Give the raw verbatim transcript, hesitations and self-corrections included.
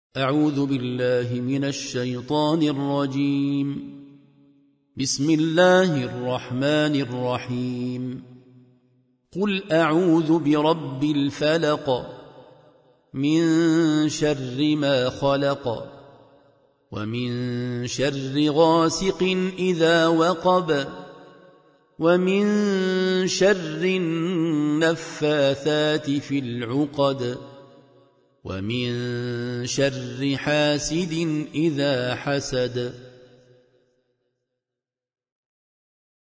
أعوذ بالله من الشيطان الرجيم. بسم الله الرحمن الرحيم. قل أعوذ برب الفلق من شر ما خلق ومن شر غاسق إذا وقب ومن شر النفاثات في العقد ومن شر حاسد إذا حسد.